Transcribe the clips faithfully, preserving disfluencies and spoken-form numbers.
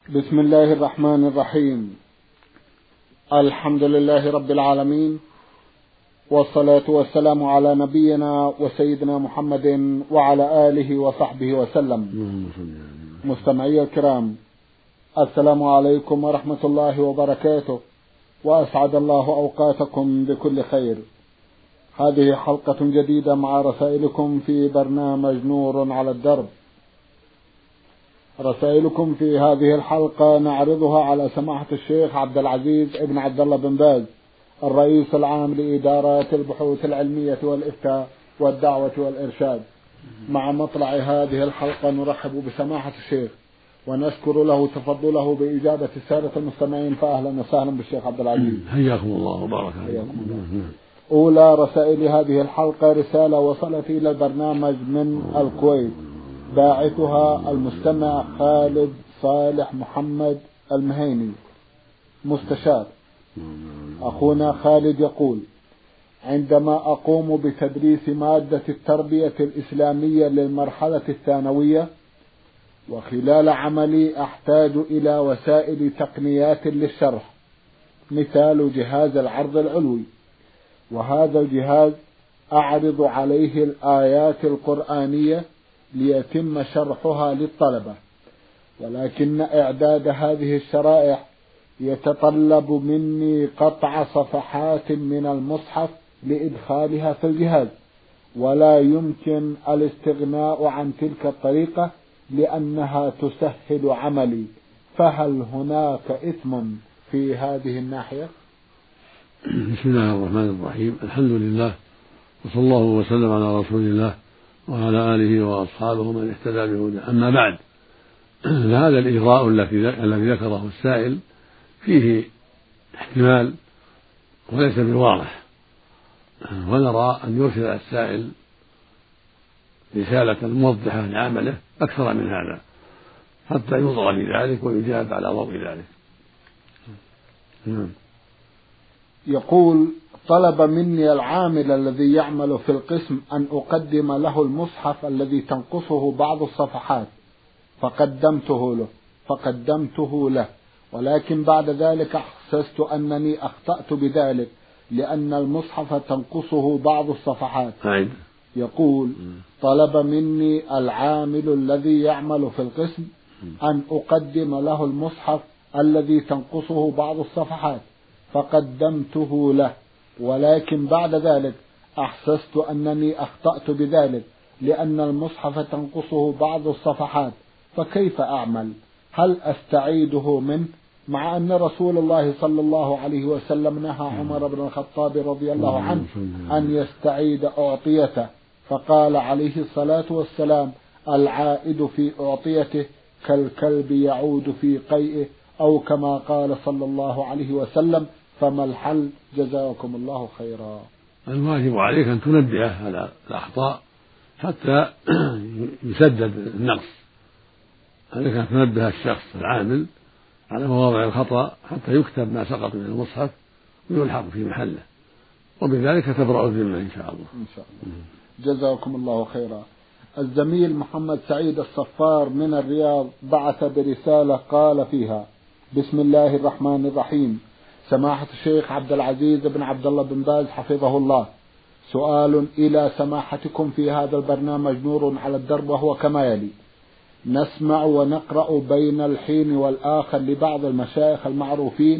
بسم الله الرحمن الرحيم. الحمد لله رب العالمين، والصلاة والسلام على نبينا وسيدنا محمد وعلى آله وصحبه وسلم. مستمعي الكرام، السلام عليكم ورحمة الله وبركاته، وأسعد الله أوقاتكم بكل خير. هذه حلقة جديدة مع رسائلكم في برنامج نور على الدرب. رسائلكم في هذه الحلقة نعرضها على سماحة الشيخ عبد العزيز ابن عبد الله بن باز، الرئيس العام لإدارات البحوث العلمية والإفتاء والدعوة والإرشاد. مع مطلع هذه الحلقة نرحب بسماحة الشيخ ونشكر له تفضله بإجابة السادة المستمعين، فأهلا وسهلا بالشيخ عبد العزيز. حياكم الله وبارك فيكم. أولى رسائل هذه الحلقة رسالة وصلت إلى البرنامج من الكويت، باعثها المستمع خالد صالح محمد المهيني مستشار. أخونا خالد يقول: عندما أقوم بتدريس مادة التربية الإسلامية للمرحلة الثانوية، وخلال عملي أحتاج إلى وسائل تقنيات للشرح، مثال جهاز العرض العلوي، وهذا الجهاز أعرض عليه الآيات القرآنية ليتم شرحها للطلبة، ولكن إعداد هذه الشرائح يتطلب مني قطع صفحات من المصحف لإدخالها في الجهاز، ولا يمكن الاستغناء عن تلك الطريقة لأنها تسهل عملي، فهل هناك إثم في هذه الناحية؟ بسم الله الرحمن الرحيم. الحمد لله، وصلى الله وسلم على رسول الله وعلى آله وأصحابه من اهتدى بهداه. أما بعد، فهذا الإغراء الذي ذكره السائل فيه احتمال وليس بواضح، ونرى أن يرسل السائل رسالة موضحة لعمله أكثر من هذا حتى يوضع بذلك ويجاب على ضوء ذلك. يقول: طلب مني العامل الذي يعمل في القسم أن أقدم له المصحف الذي تنقصه بعض الصفحات، فقدمته له فقدمته له ولكن بعد ذلك أحسست أنني أخطأت بذلك لأن المصحف تنقصه بعض الصفحات. يقول: طلب مني العامل الذي يعمل في القسم أن أقدم له المصحف الذي تنقصه بعض الصفحات، فقدمته له، ولكن بعد ذلك أحسست أنني أخطأت بذلك لأن المصحف تنقصه بعض الصفحات، فكيف أعمل؟ هل أستعيده منه؟ مع أن رسول الله صلى الله عليه وسلم نهى عمر بن الخطاب رضي الله عنه أن يستعيد أعطيته، فقال عليه الصلاة والسلام: العائد في أعطيته كالكلب يعود في قيئه، أو كما قال صلى الله عليه وسلم. فما الحل؟ جزاكم الله خيرا. الواجب عليك أن تنبه على الأخطاء حتى يسدد النقص، عليك أن تنبه الشخص العامل على مواضع الخطأ حتى يكتب ما سقط من المصحف ويلحق في محله، وبذلك تبرأ الذمة إن شاء الله. إن شاء الله. جزاكم الله خيرا. الزميل محمد سعيد الصفار من الرياض بعث برسالة قال فيها: بسم الله الرحمن الرحيم. سماحة الشيخ عبد العزيز بن عبد الله بن باز حفظه الله، سؤال إلى سماحتكم في هذا البرنامج نور على الدرب، وهو كما يلي: نسمع ونقرأ بين الحين والآخر لبعض المشايخ المعروفين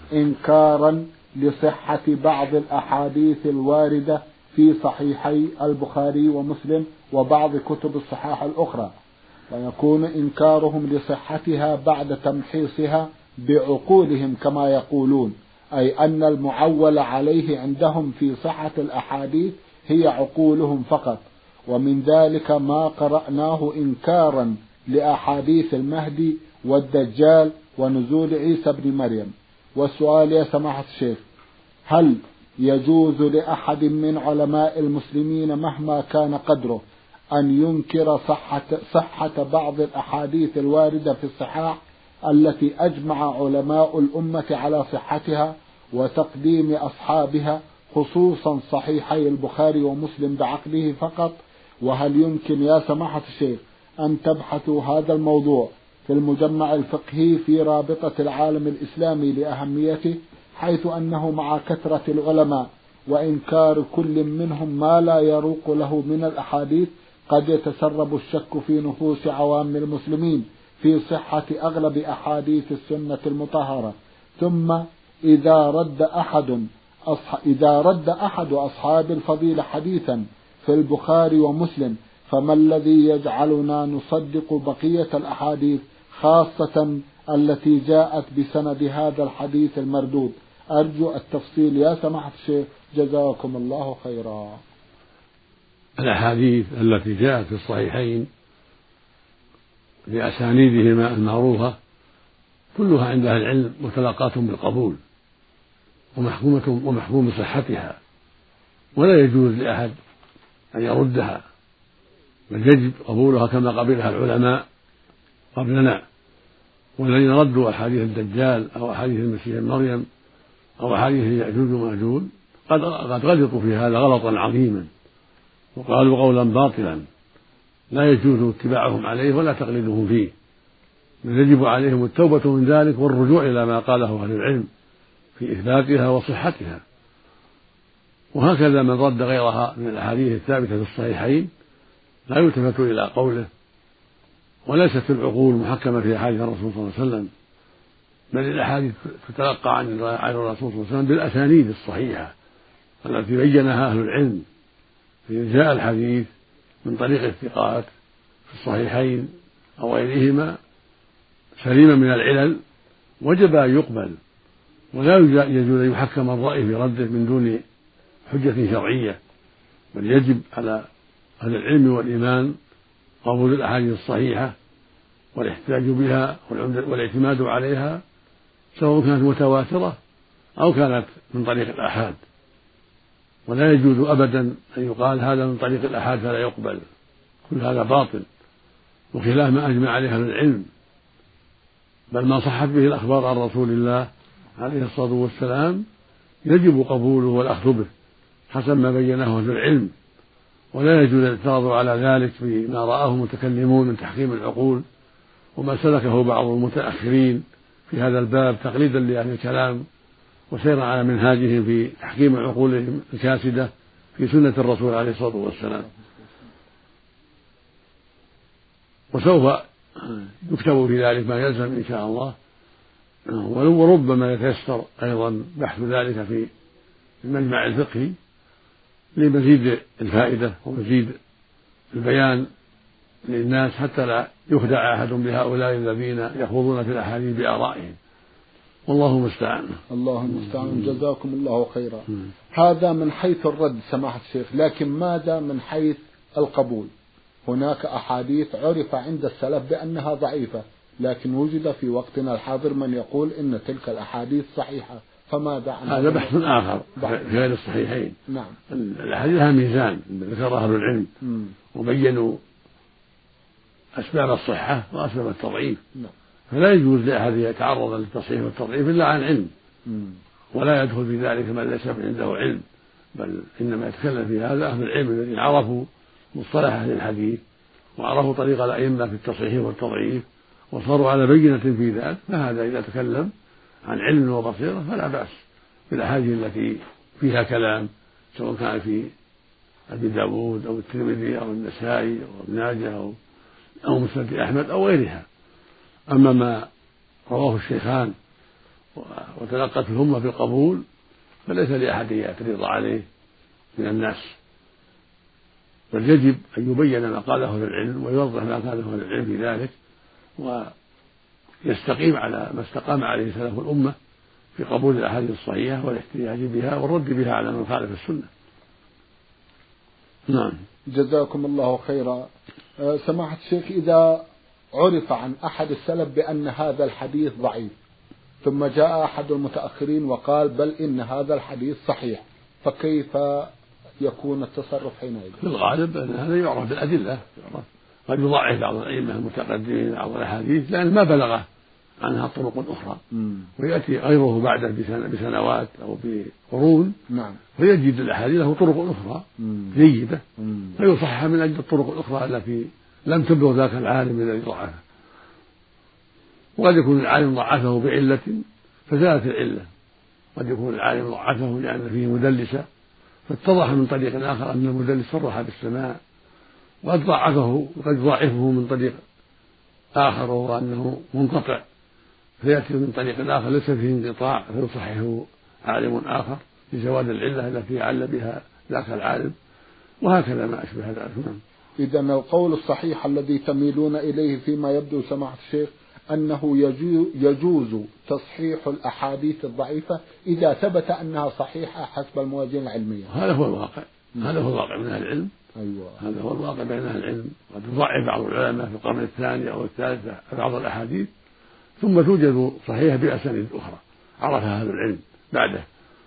إنكارا لصحة بعض الأحاديث الواردة في صحيحي البخاري ومسلم وبعض كتب الصحاح الأخرى، ويكون إنكارهم لصحتها بعد تمحيصها بعقولهم كما يقولون، أي أن المعول عليه عندهم في صحة الأحاديث هي عقولهم فقط، ومن ذلك ما قرأناه إنكارا لأحاديث المهدي والدجال ونزول عيسى بن مريم. والسؤال يا سماحة الشيخ: هل يجوز لأحد من علماء المسلمين مهما كان قدره أن ينكر صحة, صحة بعض الأحاديث الواردة في الصحاح التي أجمع علماء الأمة على صحتها وتقديم أصحابها، خصوصا صحيحي البخاري ومسلم بعقله فقط؟ وهل يمكن يا سماحة الشيخ أن تبحثوا هذا الموضوع في المجمع الفقهي في رابطة العالم الإسلامي لأهميته، حيث أنه مع كثرة العلماء وإنكار كل منهم ما لا يروق له من الأحاديث قد يتسرب الشك في نفوس عوام المسلمين في صحة أغلب أحاديث السنة المطهرة. ثم إذا رد أحد أصح... إذا رد أحد أصحاب الفضيلة حديثا في البخاري ومسلم، فما الذي يجعلنا نصدق بقية الأحاديث خاصة التي جاءت بسند هذا الحديث المردود؟ أرجو التفصيل يا سماحة الشيخ، جزاكم الله خيرا. الأحاديث التي جاءت في الصحيحين بأسانيدهما المعروفة كلها عند أهل العلم متلقاة بالقبول ومحكومة ومحكوم بصحتها، ولا يجوز لأحد أن يردها، بل يجب قبولها كما قبلها العلماء قبلنا. والذين ردوا أحاديث الدجال أو أحاديث المسيح مريم أو أحاديث يأجوج ومأجوج قد قد غلطوا في هذا غلطا عظيما وقالوا قولا باطلا لا يجوز اتباعهم عليه ولا تقليدهم فيه، بل يجب عليهم التوبة من ذلك والرجوع إلى ما قاله أهل العلم في إثباتها وصحتها. وهكذا من رد غيرها من الأحاديث الثابتة في الصحيحين لا يلتفت إلى قوله، وليست العقول محكمة في أحاديث الرسول صلى الله عليه وسلم، بل الأحاديث تتلقى عن الرسول صلى الله عليه وسلم بالأسانيد الصحيحة التي بينها أهل العلم. فإن جاء الحديث من طريق الثقات في الصحيحين أو غيرهما سليما من العلل وجب أن يقبل، ولا يجوز أن يحكم الرأي في رده من دون حجة شرعية، بل يجب على أهل العلم والإيمان قبول الأحاديث الصحيحة والاحتجاج بها والاعتماد عليها، سواء كانت متواترة أو كانت من طريق الآحاد. ولا يجوز أبدا أن يقال هذا من طريق الآحاد فلا يقبل، كل هذا باطل وخلاف ما أجمع عليه أهل العلم، بل ما صحت به الأخبار عن رسول الله عليه الصلاة والسلام يجب قبوله والأخذ به حسب ما بينه أهل العلم، ولا يجوز الاعتراض على ذلك بما رآه المتكلمون من تحكيم العقول وما سلكه بعض المتأخرين في هذا الباب تقليدا لأهل الكلام وسيرا على منهاجهم في تحكيم عقولهم الكاسدة في سنة الرسول عليه الصلاة والسلام. وسوف يكتب في ذلك ما يلزم إن شاء الله، وربما يتيسر أيضا بحث ذلك في المجمع الفقهي لمزيد الفائدة ومزيد البيان للناس حتى لا يخدع أحد بهؤلاء الذين يخوضون في الأحاديث بآرائهم، والله المستعان. الله المستعان، جزاكم الله خيرا. هذا من حيث الرد سماحة الشيخ، لكن ماذا من حيث القبول؟ هناك أحاديث عرف عند السلف بأنها ضعيفة، لكن وجد في وقتنا الحاضر من يقول إن تلك الأحاديث صحيحة، فماذا عن هذا بحث آخر غير الصحيحين. نعم. الأحاديث لها ميزان ذكرها أهل العلم وبينوا أسباب الصحة وأسباب التضعيف. نعم. فلا يجوز لأحد يتعرض للتصحيح والتضعيف إلا عن علم، ولا يدخل في ذلك من ليس عنده علم، بل إنما يتكلم في هذا أهل العلم الذين عرفوا مصطلح أهل الحديث وعرفوا طريق الأئمة في التصحيح والتضعيف وصاروا على بينة في ذلك، فهذا إذا تكلم عن علم وبصيرة فلا بأس بالأحاديث التي فيها كلام، سواء كان في أبي داود أو الترمذي أو النسائي أو ابن ماجه أو أو مسند أحمد أو غيرها. أما ما رواه الشيخان وتلقت الأمة بالقبول فليس لأحد يعترض عليه من الناس، بل يجب أن يبين ما قاله أهل العلم ويوضح ما قاله أهل العلم في ذلك، ويستقيم على ما استقام عليه سلف الأمة في قبول الأحاديث الصحيحة والاحتجاج بها والرد بها على من خالف السنة. نعم. جزاكم الله خيرا. سماحة الشيخ، إذا عرف عن أحد السلف بأن هذا الحديث ضعيف ثم جاء أحد المتأخرين وقال بل إن هذا الحديث صحيح، فكيف يكون التصرف حينئذ؟ في الغالب أن هذا يعرف بالأدلة، قد يضعف بعض الأئمة المتقدمين بعض الأحاديث لأن ما بلغه عنها طرق أخرى، ويأتي غيره بعده بسنوات أو بقرون نعم. فيجد الأحاديث له طرق أخرى جيدة فيصحح من أجل الطرق الأخرى التي لم تبلغ ذاك العالم الذي ضعفه. وقد يكون العالم ضعفه بعلة فزالت العلة، قد يكون العالم ضعفه لأن فيه مدلسة فاتضح من طريق آخر أن المدلس صرح بالسماع، وقد ضعفه وقد ضعفه من طريق آخر وهو أنه منقطع فيأتي من طريق آخر ليس فيه انقطاع فيصححه عالم آخر لزوال العلة التي عل بها ذاك العالم، وهكذا ما أشبه ذلك. إذا القول الصحيح الذي تميلون إليه فيما يبدو سماحة الشيخ أنه يجوز تصحيح الأحاديث الضعيفة إذا ثبت أنها صحيحة حسب الموازين العلمية. هذا هو الواقع، هذا هو الواقع من أهل العلم. أيوة. هذا هو الواقع بين أهل العلم. قد يضعف بعض العلماء في القرن الثاني أو الثالث بعض الأحاديث ثم توجد صحيحة بأسانيد أخرى عرفها أهل العلم بعده.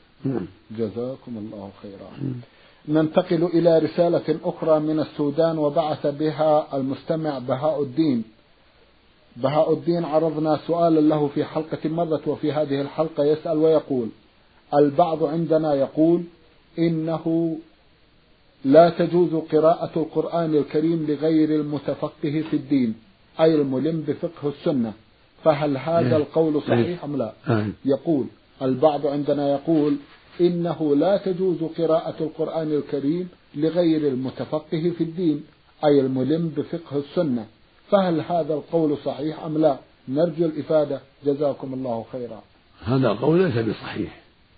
جزاكم الله خيرا. ننتقل إلى رسالة أخرى من السودان وبعث بها المستمع بهاء الدين. بهاء الدين عرضنا سؤالا له في حلقة مضت، وفي هذه الحلقة يسأل ويقول: البعض عندنا يقول إنه لا تجوز قراءة القرآن الكريم لغير المتفقه في الدين أي الملم بفقه السنة، فهل هذا القول صحيح أم لا؟ يقول: البعض عندنا يقول إنه لا تجوز قراءة القرآن الكريم لغير المتفقه في الدين أي الملم بفقه السنة، فهل هذا القول صحيح أم لا؟ نرجو الإفادة جزاكم الله خيرا. هذا القول ليس بصحيح،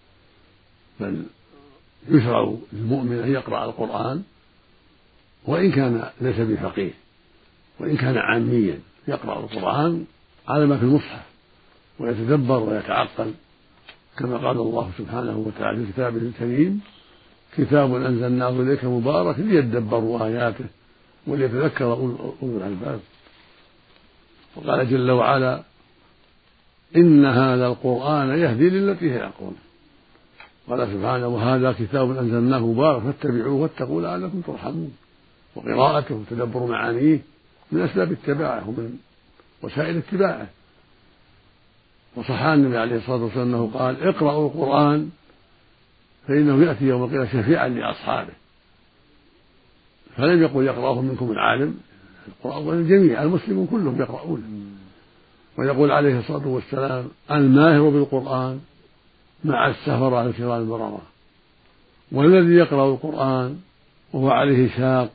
بل يشرع للمؤمن أن يقرأ القرآن وإن كان ليس بفقيه، وإن كان عاميا يقرأ القرآن على ما في المصحف ويتدبر ويتعقل، كما قال الله سبحانه وتعالى في كتابه الكريم: كتاب أنزلناه إليك مبارك ليدبروا آياته وليتذكر أولو الألباب. وقال جل وعلا: إن هذا القرآن يهدي للتي هي أقوم. قال سبحانه: وهذا كتاب أنزلناه مبارك فاتبعوه واتقوا لعلكم ترحمون. وقراءته وتدبر معانيه من أسباب اتباعه ومن وسائل اتباعه. وصح النبي عليه الصلاة والسلام أنه قال: اقرأوا القرآن فإنه يأتي يوم القيامة شفيعا لأصحابه. فلم يقل يقرأه منكم العالم، القرآن الجميع المسلمون كلهم يقرؤونه. ويقول عليه الصلاة والسلام: الماهر بالقرآن مع السفر على الكرام البررة، والذي يقرأ القرآن وهو عليه شاق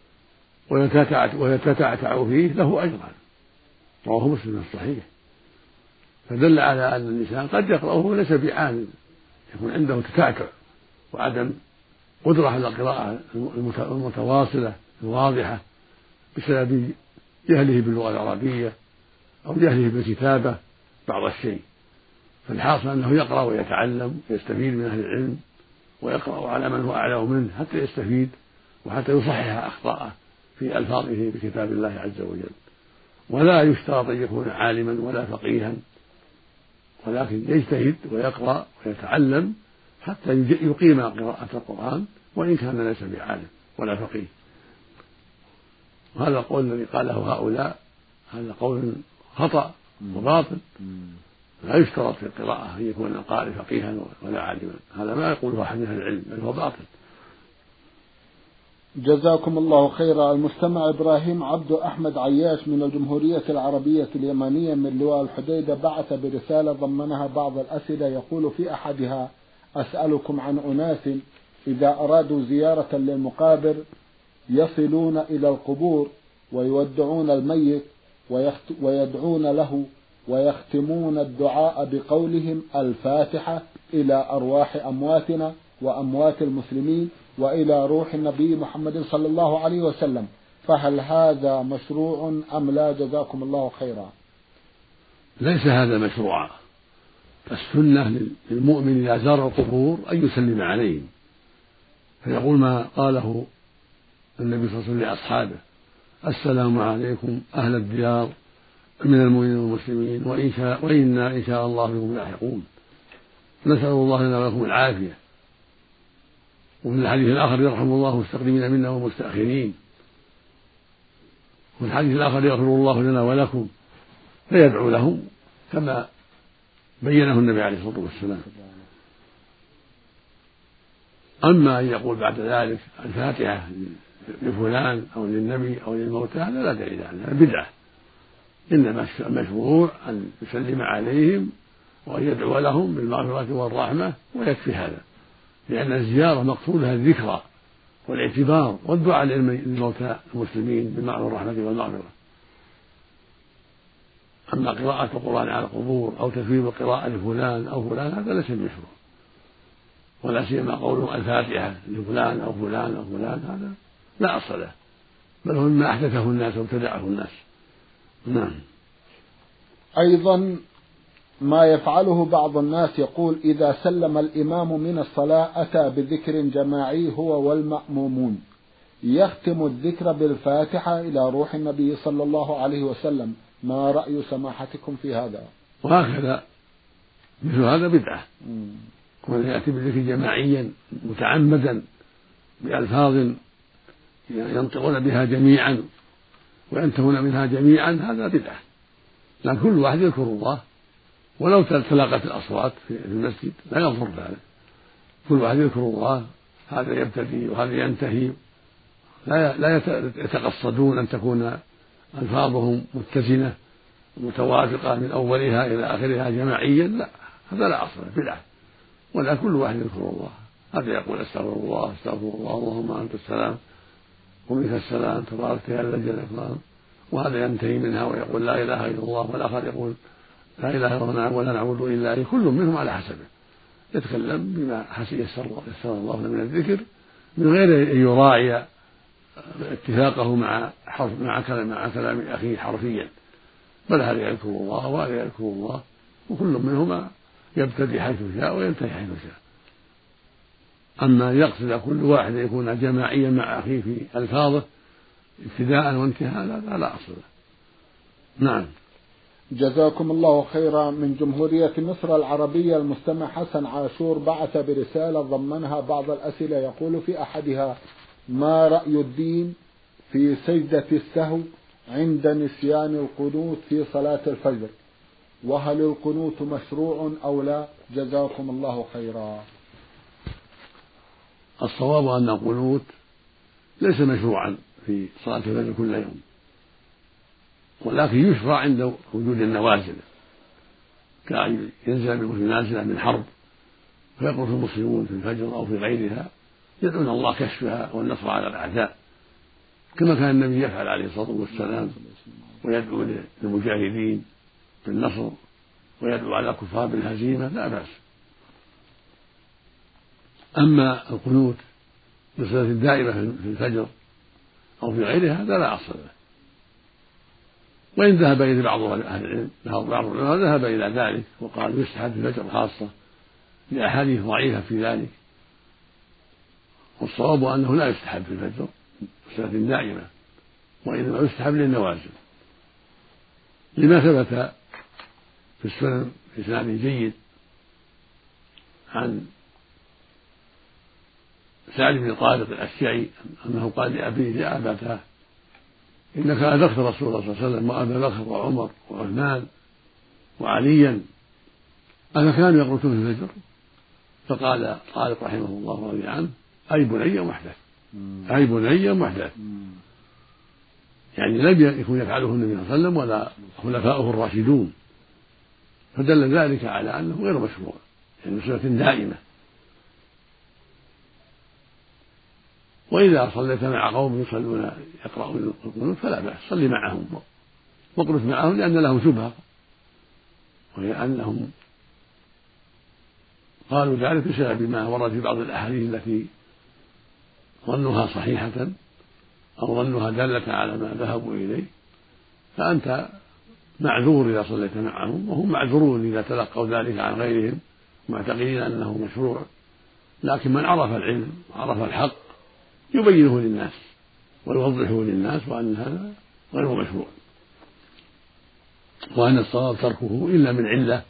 ويتتعتع فيه له أجران. رواه مسلم الصحيح. فدل على أن الإنسان قد يقرأه وليس بعالم، يكون عنده تتعتع وعدم قدرة على القراءة المتواصلة الواضحة بسبب جهله باللغة العربية أو جهله بالكتابة بعض الشيء. فالحاصل أنه يقرأ ويتعلم ويستفيد من أهل العلم، ويقرأ على من هو أعلم منه حتى يستفيد وحتى يصحح أخطاءه في ألفاظه بكتاب الله عز وجل. ولا يشترط أن يكون عالما ولا فقيها، ولكن يجتهد ويقرأ ويتعلم حتى يقيم قراءة القرآن وإن كان ليس بعالم ولا فقيه. وهذا القول الذي قاله هؤلاء هذا قول خطأ وباطل. لا يشترط في القراءة أن يكون القارئ فقيها ولا عالما، هذا ما يقوله أحد من أهل العلم، بل هو باطل. جزاكم الله خيرا. المستمع إبراهيم عبد أحمد عياش من الجمهورية العربية اليمنية من لواء الحديدة بعث برسالة ضمنها بعض الأسئلة، يقول في أحدها: أسألكم عن أناس إذا أرادوا زيارة للمقابر يصلون إلى القبور ويودعون الميت ويدعون له ويختمون الدعاء بقولهم الفاتحة إلى أرواح أمواتنا وأموات المسلمين وإلى روح النبي محمد صلى الله عليه وسلم، فهل هذا مشروع أم لا؟ جزاكم الله خيرا. ليس هذا مشروعا. السنة للمؤمن إذا زار القبور أن يسلم عليهم، فيقول ما قاله النبي صلى الله عليه وسلم لأصحابه: السلام عليكم أهل الديار من المؤمنين والمسلمين وإن شاء وإنا إن شاء الله بكم لاحقون، نسأل الله لنا ولكم العافية. وفي الحديث الآخر: يرحم الله المستقدمين منا والمستأخرين. وفي الحديث الآخر: يغفر الله لنا ولكم، فيدعو لهم كما بينه النبي عليه الصلاة والسلام. أما أن يقول بعد ذلك الفاتحة لفلان أو للنبي أو للموتى هذا لا دليل عليه، بدعة إنما المشروع أن يسلم عليهم وأن يدعو لهم بالمغفرة والرحمة ويكفي هذا، لأن الزيارة مقصودها الذكرى والاعتبار والدعاء للموتى المسلمين بالمعنى والرحمة والمغفرة. أما قراءة القرآن على القبور أو تثويب القراءة لفلان أو فلان هذا ليس المشروع، ولا سيما قوله الفاتحة لفلان أو فلان أو فلان هذا لا أصل له، بل هو مما أحدثه الناس وابتدعه الناس. نعم. أيضا ما يفعله بعض الناس يقول إذا سلم الإمام من الصلاة أتى بذكر جماعي هو والمأمومون، يختم الذكر بالفاتحة إلى روح النبي صلى الله عليه وسلم، ما رأي سماحتكم في هذا؟ وهكذا مثل هذا بدعة، ومن يأتي بالذكر جماعيا متعمدا بألفاظ ينطقون بها جميعا وينتهون منها جميعا هذا بدعة، لأن كل واحد يذكر الله ولو تلاقت الأصوات في المسجد لا يضر ذلك، كل واحد يذكر الله، هذا يبتدي وهذا ينتهي، لا يتقصدون أن تكون ألفاظهم متزنة متوافقة من أولها إلى آخرها جماعيا، لا، هذا لا أصل بدعة، ولا كل واحد يذكر الله، هذا يقول استغفر الله استغفر الله اللهم أنت السلام ومنك السلام تبارك يا ذا الجلال والإكرام، وهذا ينتهي منها ويقول لا إله إلا الله، والآخر يقول لا إله إلا الله ولا نعبد إلا إليه، كل منهم على حسبه يتكلم بما يسر الله من الذكر من غير أن يراعي اتفاقه مع حرف مع كلام مع كلام أخيه حرفيا، بل هذا يذكر الله وهذا يذكر الله، وكل منهما يبتدي حيث شاء وينتهي حيث شاء. أما يقصد كل واحد يكون جماعيا مع أخيه في ألفاظه ابتداء وانتهاء لا لا أصل له. نعم. جزاكم الله خيرا. من جمهورية مصر العربية المستمع حسن عاشور بعث برسالة ضمنها بعض الأسئلة، يقول في أحدها: ما رأي الدين في سجدة السهو عند نسيان القنوت في صلاة الفجر، وهل القنوت مشروع أو لا؟ جزاكم الله خيرا. الصواب أن القنوت ليس مشروعا في صلاة الفجر كل يوم، ولكن يشرع عند وجود النوازل، كأن ينزل بالمسلم نازلة من حرب فيقنط المسلمون في الفجر أو في غيرها يدعون الله كشفها والنصر على الأعداء، كما كان النبي يفعل عليه الصلاة والسلام، ويدعو للمجاهدين بالنصر ويدعو على الكفار بالهزيمة لا بأس. أما القنوت بصلاة دائمة في الفجر أو في غيرها هذا لا أصل له، وإن ذهب إليه بعض أهل العلم بعض العلماء ذهب إلى ذلك وقال يستحب في الفجر خاصة لأحاديث ضعيفة في ذلك، والصواب أنه لا يستحب في الفجر صلاة دائمة، وإنما يستحب للنوازل، لما ثبت في السنن بإسناد جيد عن سعد بن طارق الأشجعي أنه قال لأبيه يا أبتاه إنك أدركت رسول الله صلى الله عليه وسلم وأبا بكر وعمر وعثمان وعليا أفكانوا يقنطون في الفجر؟ فقال طارق رحمه الله ورضي عنه: أي بني محدث، أي بني محدث، يعني لم يكن يفعله النبي صلى الله عليه وسلم ولا خلفاؤه الراشدون، فدل ذلك على أنه غير مشروع، يعني صلة دائمة. وإذا صليت مع قوم يصلون يقرؤون القنوت فلا بأس، صلي معهم واقنت معهم، لأن لهم شبهة، وهي أنهم قالوا ذلك بسبب ما ورد في بعض الأحاديث التي ظنها صحيحة أو ظنها دالة على ما ذهبوا إليه، فأنت معذور إذا صليت معهم، وهم معذورون إذا تلقوا ذلك عن غيرهم معتقدين أنه مشروع، لكن من عرف العلم وعرف الحق يبينه للناس ويوضحه للناس وأن هذا غير مشروع، وأن الصواب تركه إلا من علة،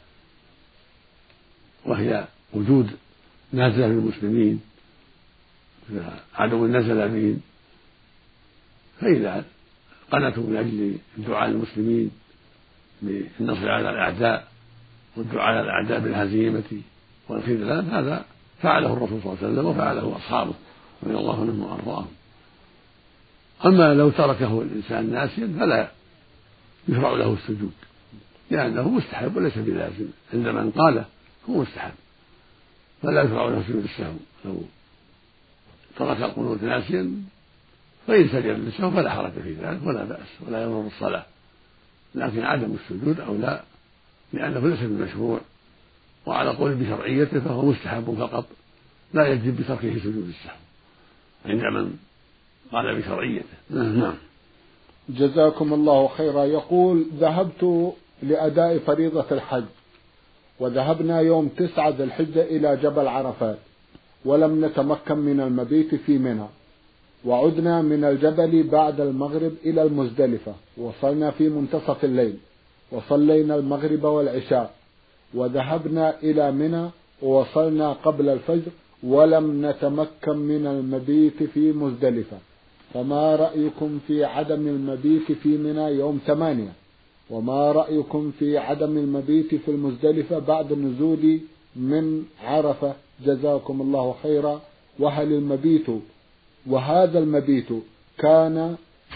وهي وجود نازلة للمسلمين عدو نزل بهم، فإذا قنتوا من أجل الدعاء للمسلمين بالنصر على الأعداء والدعاء على الأعداء بالهزيمة والخذلان هذا فعله الرسول صلى الله عليه وسلم وفعله أصحابه رضي الله عنهم وأرضاهم. أما لو تركه الإنسان ناسيا فلا يشرع له السجود، لأنه مستحب وليس بلازم، عند من قاله هو مستحب، فلا يشرع له سجود السهو. لو ترك القنوت ناسيا فإن سجد للسهو فلا حرج في ذلك ولا بأس ولا يضر الصلاة، لكن عدم السجود أو لا، لأنه ليس بالمشروع، وعلى قول بشرعيته فهو مستحب فقط، لا يجب بتركه سجود السهو عند من قال بشرعيته. نعم. جزاكم الله خيرا. يقول: ذهبت لأداء فريضة الحج، وذهبنا يوم تسعة ذي الحجة إلى جبل عرفات، ولم نتمكن من المبيت في منى، وعدنا من الجبل بعد المغرب إلى المزدلفة، وصلنا في منتصف الليل، وصلينا المغرب والعشاء، وذهبنا إلى منى ووصلنا قبل الفجر، ولم نتمكن من المبيت في مزدلفة، فما رأيكم في عدم المبيت في منى يوم ثمانية؟ وما رأيكم في عدم المبيت في المزدلفة بعد النزول من عرفة؟ جزاكم الله خيرا. وهل المبيت وهذا المبيت كان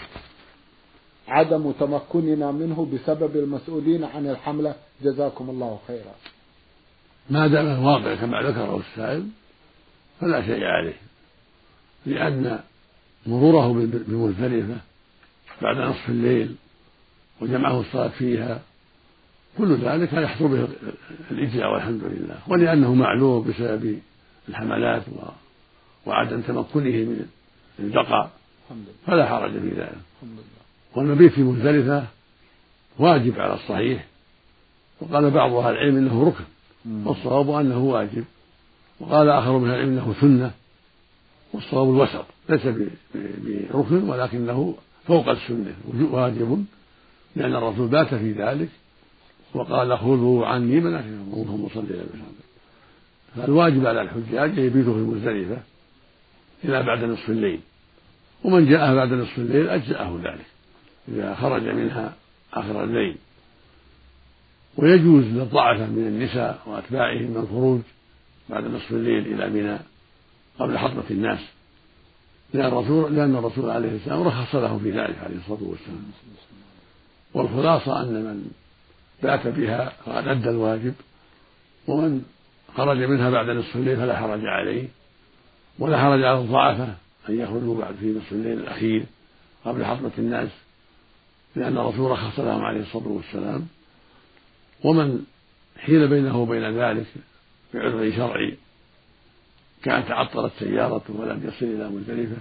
عدم تمكننا منه بسبب المسؤولين عن الحملة؟ جزاكم الله خيرا. ما دام الواقع كما ذكره السائل فلا شيء عليه، لأن مروره بمزدلفة بعد نصف الليل وجمعه الصلاة فيها كل ذلك يحصل به الإجزاء والحمد لله، ولأنه معلوم بسبب الحملات وعدم تمكنه من البقاء فلا حرج في ذلك. والمبيت في مزدلفة واجب على الصحيح، وقال بعض أهل العلم إنه ركن، والصواب أنه واجب، وقال آخر من العلم إنه سنة، والصواب الوسط، ليس بركن ولكنه فوق السنة واجب، لأن الرسول بات في ذلك وقال: خذوا عني مناسككم اللهم صل على وسلم. فالواجب على الحجاج يبيتوا في مزدلفة إلى بعد نصف الليل، ومن جاء بعد نصف الليل أجزأه ذلك إذا خرج منها آخر الليل. ويجوز للضعفة من النساء وأتباعهم من الخروج بعد نصف الليل إلى منى قبل حضرة الناس، لأن الرسول لأن الرسول عليه السلام رخص له في ذلك عليه الصلاة والسلام. والخلاصة أن من بات بها فقد أدى الواجب، ومن خرج منها بعد نصف الليل فلا حرج عليه، ولا حرج على الضعفة أن يخرجوا بعد في نصف الليل الأخير قبل حضرة الناس، لأن الرسول رخص لهم عليه الصلاة والسلام. ومن حيل بينه وبين ذلك بعذر شرعي كانت تعطلت سيارته ولم يصل إلى مزدلفة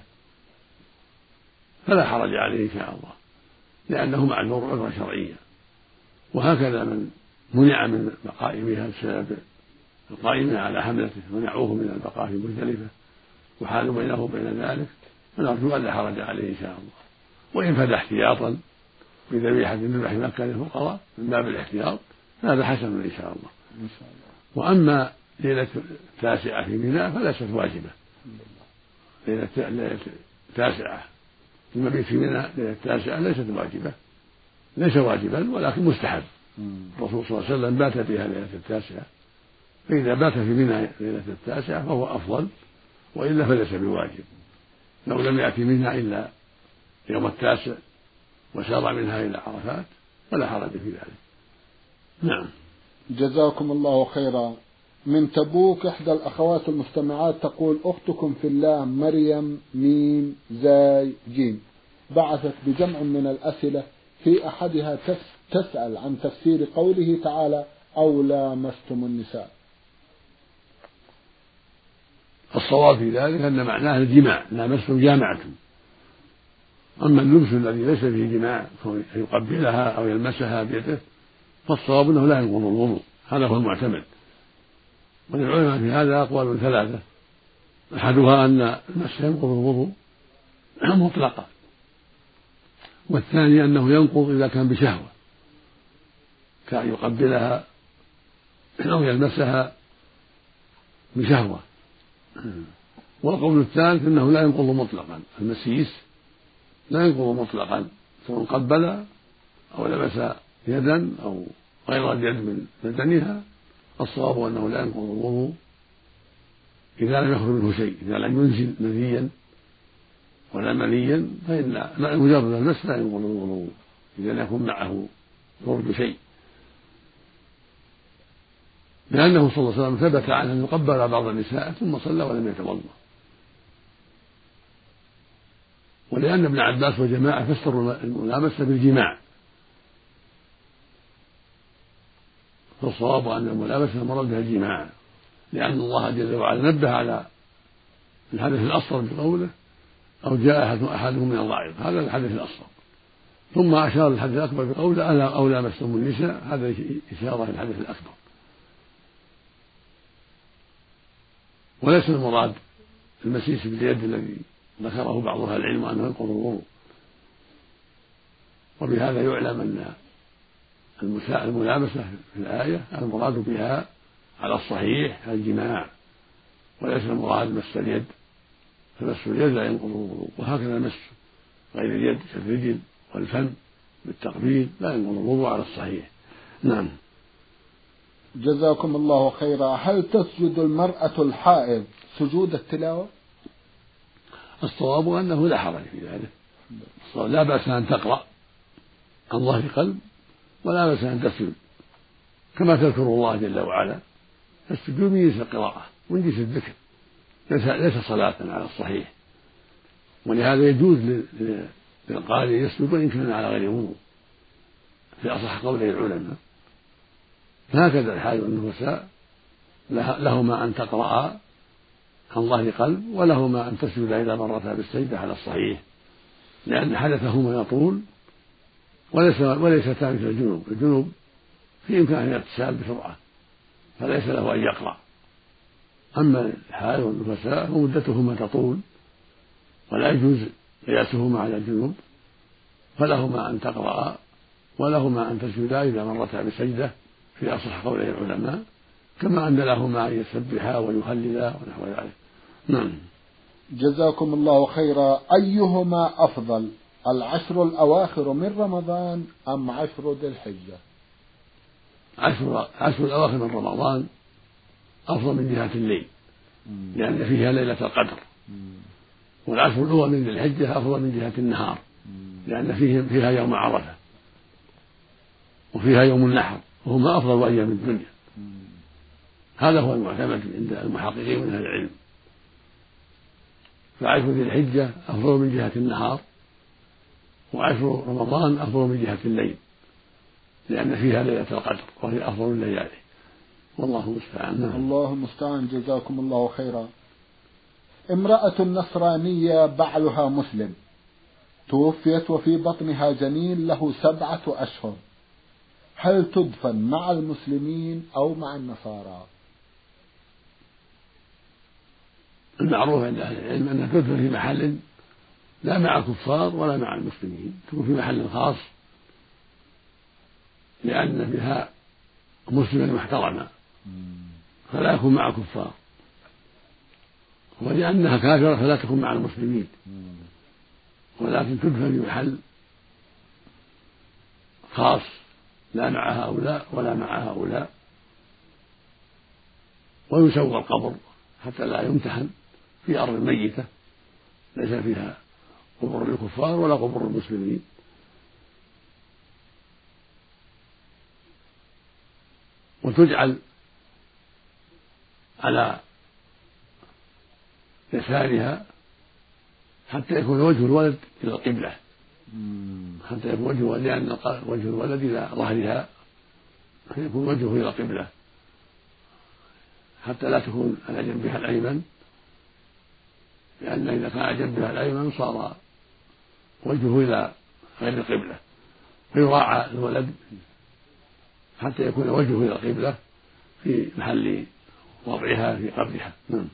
فلا حرج عليه إن شاء الله، لأنه معذور عذرا شرعيا. وهكذا من منع من بقاء بها بسبب القائمين على حملته منعوه من البقاء في مزدلفة وحال بينه وبين ذلك، فنرجو أن لا حرج عليه إن شاء الله. وإن فدى احتياطا بذبيحة من ذبح مكة للفقراء من باب الاحتياط هذا حسن إن شاء الله. وأما ليلة التاسعة في منى فليست واجبة. ليلة التاسعة المبيت في منى ليلة التاسعة ليست واجبة، ليس واجبا ولكن مستحب. الرسول صلى الله عليه وسلم بات بها ليلة التاسعة، فإذا بات في منى ليلة التاسعة فهو أفضل، وإلا فليس بواجب. لو لم يأتي منها إلا يوم التاسع وسار منها إلى عرفات فلا حرج في ذلك. نعم. جزاكم الله خيرا. من تبوك إحدى الأخوات المستمعات تقول: أختكم في الله مريم ميم زاي جيم بعثت بجمع من الأسئلة، في أحدها تسأل عن تفسير قوله تعالى: أو لامستم النساء. الصواب في ذلك أن معناه الجماع، لامستم جامعتم. أما اللمس الذي ليس فيه جماع يقبلها أو يلمسها بيده فالصواب أنه لا ينقض الوضوء، هذا هو المعتمد. وللعلماء في هذا أقوال ثلاثة، أحدها أن المس ينقض الوضوء مطلقا، والثاني أنه ينقض إذا كان بشهوة كأن يقبلها أو يلمسها بشهوة. والقول الثالث أنه لا ينقض مطلقا، المسيس لا ينقض مطلقا سواء قبل أو لمس يدا أو غير اليد من بدنها. الصواب أنه لا ينقض الوضوء إذا لم يخرج منه شيء، إذا لم ينزل مذيا ولا منيا فإن مجرد المس لا ينقض الوضوء إذا لم يكن معه يضر بشيء، لأنه صلى الله عليه وسلم ثبت عنه أن يقبل بعض النساء ثم صلى ولم يتوضأ. ولأن ابن عباس وجماعة فسروا الملامسة بالجماع، فالصواب أن الملامسة المراد بها الجماع، لأن الله جل وعلا نبه على الحدث الأصغر بقوله أو جاء أحدهم من الغائط، هذا الحدث الأصغر، ثم أشار الحدث الأكبر بقوله ألا أو لامستم النساء، هذا إشارة للحدث الأكبر. وليس المراد المسيس باليد الذي ذكره بعض أهل العلم أنه ينقض الوضوء. وبهذا يعلم أن الملامسة في الآية المراد بها على الصحيح الجماع، وليس المراد مس اليد، فمس اليد لا ينقض الوضوء، وهكذا مس غير اليد كالرجل والفم بالتقبيل لا ينقض الوضوء على الصحيح. نعم. جزاكم الله خيرا. هل تسجد المرأة الحائض سجود التلاوة؟ الصواب أنه لا حرج في ذلك، لا بأس أن تقرأ عن ظهر قلب، ولا بأس أن تسجد كما تذكر الله جل وعلا، السجود من جنس القراءة ومن جنس الذكر، ليس صلاة على الصحيح، ولهذا يجوز للقارئ يسجد وإن كان على غير وضوء في أصح قولي العلماء. هكذا الحائض والنفساء لهما أن تقرأ عن ظهر قلب، ولهما أن تسجد إذا مرتا بالسجدة على الصحيح، لأن حدثهما يطول وليس وليستا مثل الجنوب. الجنوب في إمكانه الاغتسال بسرعة فليس له أن يقرأ، أما الحائض والنفساء فمدتهما تطول ولا يجوز قياسهما على الجنوب، فلهما أن تقرأ ولهما أن تسجدا إذا مرتا بسجدة في أصح قولي العلماء، كما أن لهما أن يسبحا ويهللا ونحو ذلك. نعم. جزاكم الله خيرا. أيهما أفضل، العشر الأواخر من رمضان أم عشر ذي الحجة؟ عشر عشر الأواخر من رمضان أفضل من جهة الليل، لأن فيها ليلة القدر، والعشر الأول من ذي الحجة أفضل من جهة النهار، لأن فيه فيها يوم عرفة وفيها يوم النحر، وهما أفضل أيام الدنيا. هذا هو المعتمد عند المحققين من أهل العلم، فعشر ذي الحجة أفضل من جهة النهار، وعشر رمضان أفضل من جهة الليل، لأن فيها ليلة القدر وهي أفضل الليالي، والله المستعان. الله المستعان. جزاكم الله خيرا. امرأة نصرانية بعلها مسلم توفيت وفي بطنها جنين له سبعة أشهر، هل تدفن مع المسلمين أو مع النصارى؟ المعروف عند أهل العلم أنها تدفن في محل لا مع الكفار ولا مع المسلمين، تكون في محل خاص، لأن فيها مسلما محترما فلا يكون مع الكفار، ولأنها كافرة فلا تكون مع المسلمين، ولكن تدفن في محل خاص لا مع هؤلاء ولا مع هؤلاء، ويسوى القبر حتى لا يمتحن في أرض ميتة ليس فيها قبور الكفار ولا قبور المسلمين. وتجعل على يسارها حتى يكون وجه الولد إلى القبلة، حتى يكون وجه لأن وجه الولد إلى ظهرها يكون وجهه إلى القبلة، حتى لا تكون على جنبها الأيمن، لأن إذا كان على جنبها الأيمن صار وجهه إلى غير القبلة، فيراعى الولد حتى يكون وجهه إلى القبلة في محل وضعها في قبرها. نعم.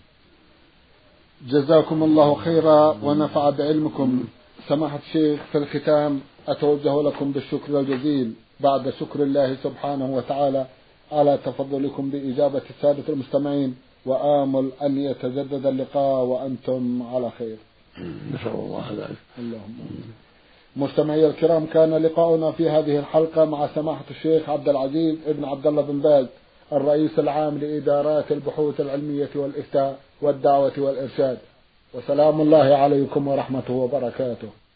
جزاكم الله خيرا ونفع بعلمكم. سماحة الشيخ، في الختام أتوجه لكم بالشكر الجزيل بعد شكر الله سبحانه وتعالى على تفضلكم بإجابة السادة المستمعين، وآمل أن يتجدد اللقاء وأنتم على خير. نسأل الله ذلك. اللهم. مستمعي الكرام، كان لقاؤنا في هذه الحلقة مع سماحة الشيخ عبد العزيز ابن عبد الله بن باز، الرئيس العام لإدارات البحوث العلمية والإفتاء والدعوة والإرشاد، وسلام الله عليكم ورحمته وبركاته.